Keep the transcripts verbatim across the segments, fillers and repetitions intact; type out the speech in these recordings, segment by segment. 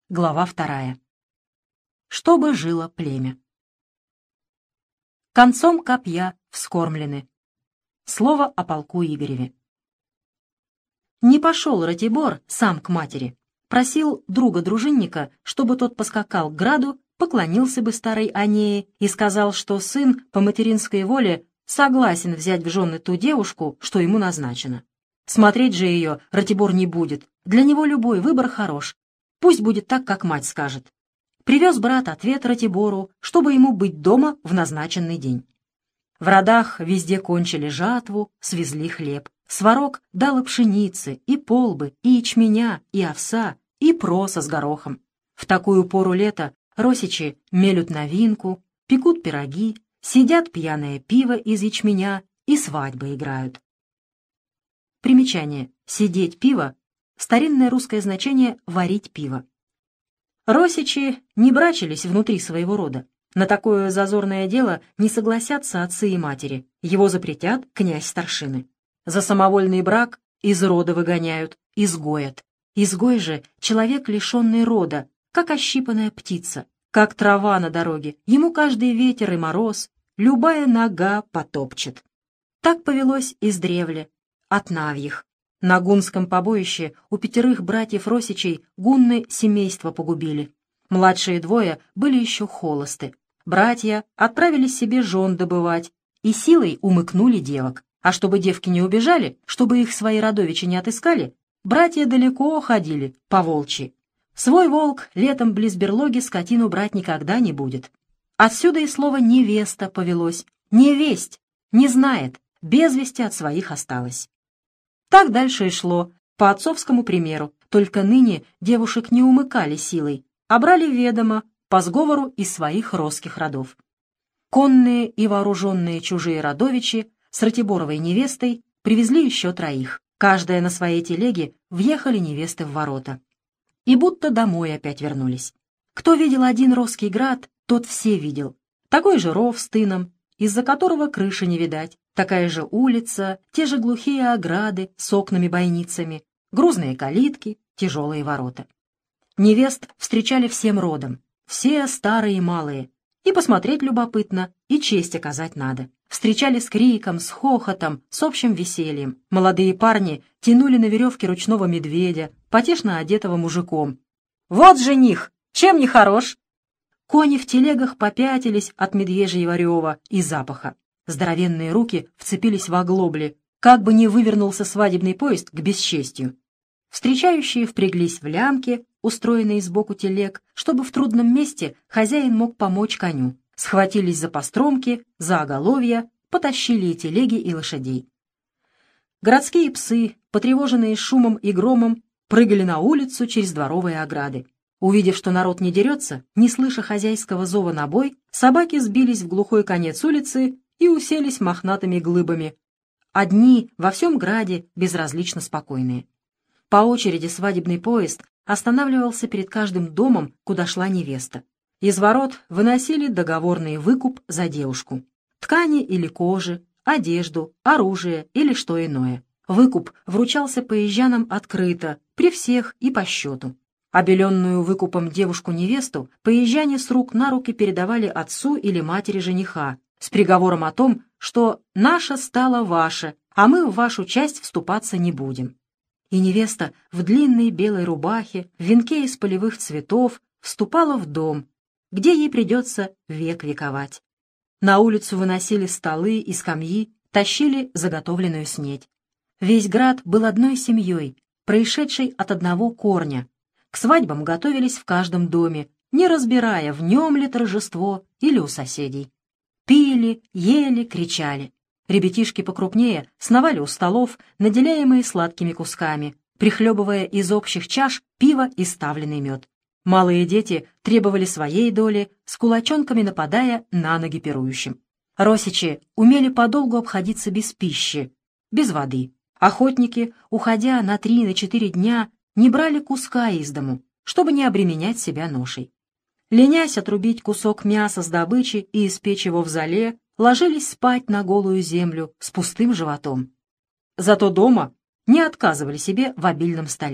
глава вторая. Чтобы жило племя. Концом копья вскормлены. Слово о полку Игореве. Не пошел Ратибор сам к матери. Просил друга-дружинника, чтобы тот поскакал к граду, поклонился бы старой Анее и сказал, что сын по материнской воле согласен взять в жены ту девушку, что ему назначено. Смотреть же ее Ратибор не будет. Для него любой выбор хорош. Пусть будет так, как мать скажет. Привез брат ответ Ратибору, чтобы ему быть дома в назначенный день. В родах везде кончили жатву, свезли хлеб. Сварог дал и пшеницы, и полбы, и ячменя, и овса, и проса с горохом. В такую пору лета росичи мелют новинку, пекут пироги, сидят пьяное пиво из ячменя и свадьбы играют. Примечание. Сидеть пиво — старинное русское значение «варить пиво». Росичи не брачились внутри своего рода. На такое зазорное дело не согласятся отцы и матери. Его запретят князь-старшины. За самовольный брак из рода выгоняют, изгоят. Изгой же — человек, лишенный рода, как ощипанная птица, как трава на дороге. Ему каждый ветер и мороз, любая нога потопчет. Так повелось издревле, от навьих. На гунском побоище у пятерых братьев Росичей гунны семейство погубили. Младшие двое были еще холосты. Братья отправились себе жен добывать и силой умыкнули девок. А чтобы девки не убежали, чтобы их свои родовичи не отыскали, братья далеко ходили, по волчьи. Свой волк летом близ берлоги скотину брать никогда не будет. Отсюда и слово «невеста» повелось. Невесть, не знает, без вести от своих осталась. Так дальше и шло, по отцовскому примеру, только ныне девушек не умыкали силой, а брали ведомо, по сговору из своих росских родов. Конные и вооруженные чужие родовичи с Ратиборовой невестой привезли еще троих. Каждая на своей телеге въехали невесты в ворота. И будто домой опять вернулись. Кто видел один росский град, тот все видел. Такой же ров с тыном, из-за которого крыши не видать, такая же улица, те же глухие ограды с окнами-бойницами, грузные калитки, тяжелые ворота. Невест встречали всем родом, все старые и малые, и посмотреть любопытно, и честь оказать надо. Встречали с криком, с хохотом, с общим весельем. Молодые парни тянули на веревке ручного медведя, потешно одетого мужиком. «Вот жених! Чем не хорош?» Кони в телегах попятились от медвежьего рева и запаха. Здоровенные руки вцепились в оглобли, как бы не вывернулся свадебный поезд к бесчестью. Встречающие впряглись в лямки, устроенные сбоку телег, чтобы в трудном месте хозяин мог помочь коню. Схватились за постромки, за оголовья, потащили и телеги, и лошадей. Городские псы, потревоженные шумом и громом, прыгали на улицу через дворовые ограды. Увидев, что народ не дерется, не слыша хозяйского зова на бой, собаки сбились в глухой конец улицы и уселись мохнатыми глыбами. Одни во всем граде безразлично спокойные. По очереди свадебный поезд останавливался перед каждым домом, куда шла невеста. Из ворот выносили договорный выкуп за девушку. Ткани или кожи, одежду, оружие или что иное. Выкуп вручался поезжанам открыто, при всех и по счету. Обеленную выкупом девушку-невесту поезжане с рук на руки передавали отцу или матери жениха с приговором о том, что «наша стала ваша, а мы в вашу часть вступаться не будем». И невеста в длинной белой рубахе, в венке из полевых цветов вступала в дом, где ей придется век вековать. На улицу выносили столы и скамьи, тащили заготовленную снедь. Весь град был одной семьей, происшедшей от одного корня. К свадьбам готовились в каждом доме, не разбирая, в нем ли торжество или у соседей. Пили, ели, кричали. Ребятишки покрупнее сновали у столов, наделяемые сладкими кусками, прихлебывая из общих чаш пиво и ставленный мед. Малые дети требовали своей доли, с кулачонками нападая на ноги пирующим. Росичи умели подолгу обходиться без пищи, без воды. Охотники, уходя на три, на четыре дня, не брали куска из дому, чтобы не обременять себя ношей. Ленясь отрубить кусок мяса с добычи и испечь его в золе, ложились спать на голую землю с пустым животом. Зато дома не отказывали себе в обильном столе.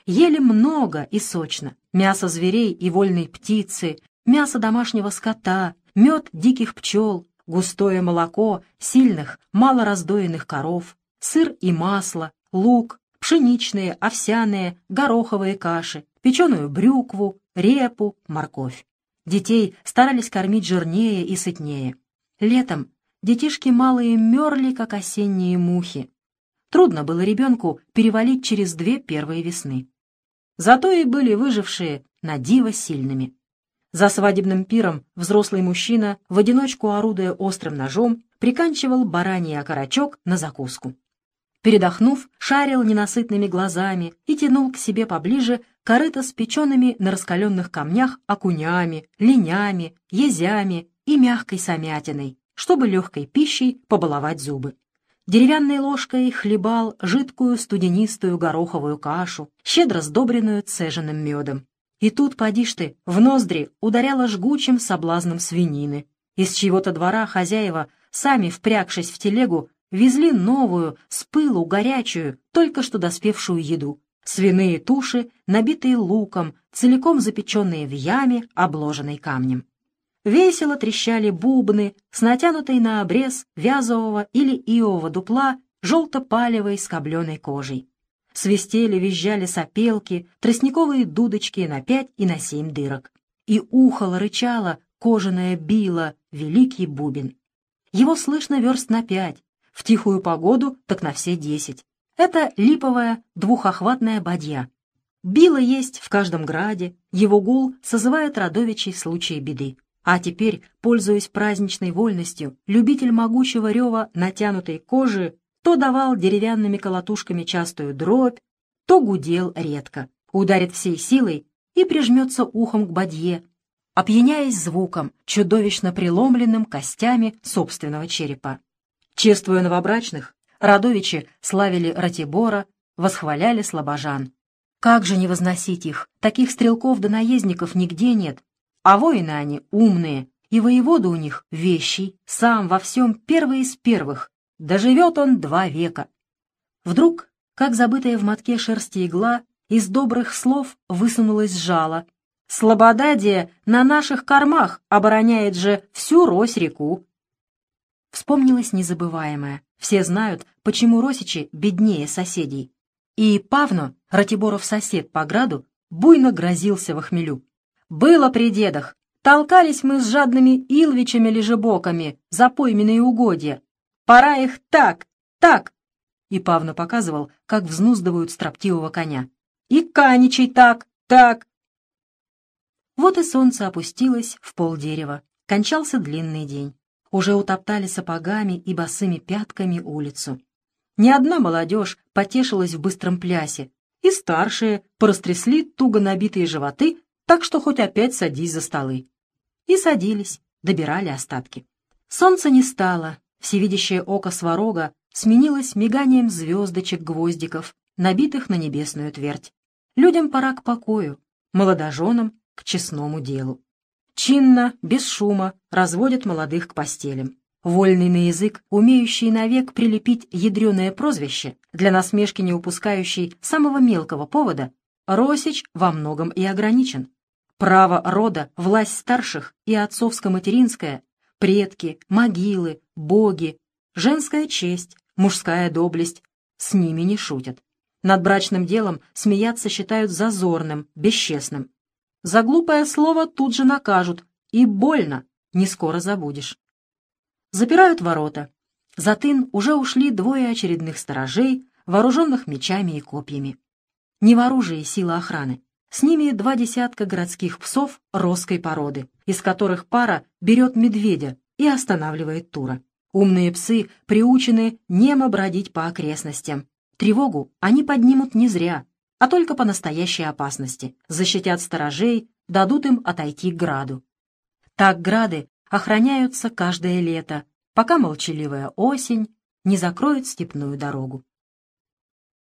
Ели много и сочно. Мясо зверей и вольной птицы, мясо домашнего скота, мед диких пчел, густое молоко сильных, малораздоенных коров, сыр и масло, лук, пшеничные, овсяные, гороховые каши, печеную брюкву, репу, морковь. Детей старались кормить жирнее и сытнее. Летом детишки малые мерли, как осенние мухи. Трудно было ребенку перевалить через две первые весны. Зато и были выжившие на диво сильными. За свадебным пиром взрослый мужчина, в одиночку орудуя острым ножом, приканчивал бараний окорочок на закуску. Передохнув, шарил ненасытными глазами и тянул к себе поближе корыто с печеными на раскаленных камнях окунями, линями, езями и мягкой самятиной, чтобы легкой пищей побаловать зубы. Деревянной ложкой хлебал жидкую студенистую гороховую кашу, щедро сдобренную цеженным медом. И тут, поди ж ты, в ноздри ударяла жгучим соблазном свинины. Из чьего-то двора хозяева, сами впрягшись в телегу, везли новую, с пылу горячую, только что доспевшую еду. Свиные туши, набитые луком, целиком запеченные в яме, обложенной камнем. Весело трещали бубны с натянутой на обрез вязового или ивового дупла желто-палевой скобленой кожей. Свистели, визжали сопелки, тростниковые дудочки на пять и на семь дырок. И ухало, рычало кожаное било, великий бубен. Его слышно верст на пять, в тихую погоду так на все десять. Это липовая двухохватная бадья. Било есть в каждом граде, его гул созывает родовичей в случае беды. А теперь, пользуясь праздничной вольностью, любитель могучего рева натянутой кожи то давал деревянными колотушками частую дробь, то гудел редко, ударит всей силой и прижмется ухом к бадье, опьяняясь звуком, чудовищно преломленным костями собственного черепа. Чествуя новобрачных, родовичи славили Ратибора, восхваляли слабожан. Как же не возносить их? Таких стрелков да наездников нигде нет. А воины они умные, и воевода у них вещий, сам во всем первый из первых. Доживет он два века. Вдруг, как забытая в мотке шерсти игла, из добрых слов высунулось жало. Слободадие на наших кормах обороняет же всю Рось-реку. Вспомнилось незабываемое. Все знают, почему росичи беднее соседей. И Павно, Ратиборов сосед по граду, буйно грозился во хмелю. Было при дедах. Толкались мы с жадными илвичами-лежебоками за пойменные угодья. Пора их так, так. И Павно показывал, как взнуздывают строптивого коня. И каничей так, так. Вот и солнце опустилось в полдерева. Кончался длинный день. Уже утоптали сапогами и босыми пятками улицу. Ни одна молодежь потешилась в быстром плясе, и старшие порастрясли туго набитые животы, так что хоть опять садись за столы. И садились, добирали остатки. Солнца не стало, всевидящее око сварога сменилось миганием звездочек-гвоздиков, набитых на небесную твердь. Людям пора к покою, молодоженам — к честному делу. Чинно, без шума, разводят молодых к постелям. Вольный на язык, умеющий навек прилепить ядреное прозвище, для насмешки не упускающий самого мелкого повода, Росич во многом и ограничен. Право рода, власть старших и отцовско-материнская, предки, могилы, боги, женская честь, мужская доблесть — с ними не шутят. Над брачным делом смеяться считают зазорным, бесчестным. За глупое слово тут же накажут, и больно, не скоро забудешь. Запирают ворота. За тын уже ушли двое очередных сторожей, вооруженных мечами и копьями. Не в оружии сила охраны. С ними два десятка городских псов росской породы, из которых пара берет медведя и останавливает тура. Умные псы приучены немо бродить по окрестностям. Тревогу они поднимут не зря, а только по настоящей опасности. Защитят сторожей, дадут им отойти к граду. Так грады охраняются каждое лето, пока молчаливая осень не закроет степную дорогу.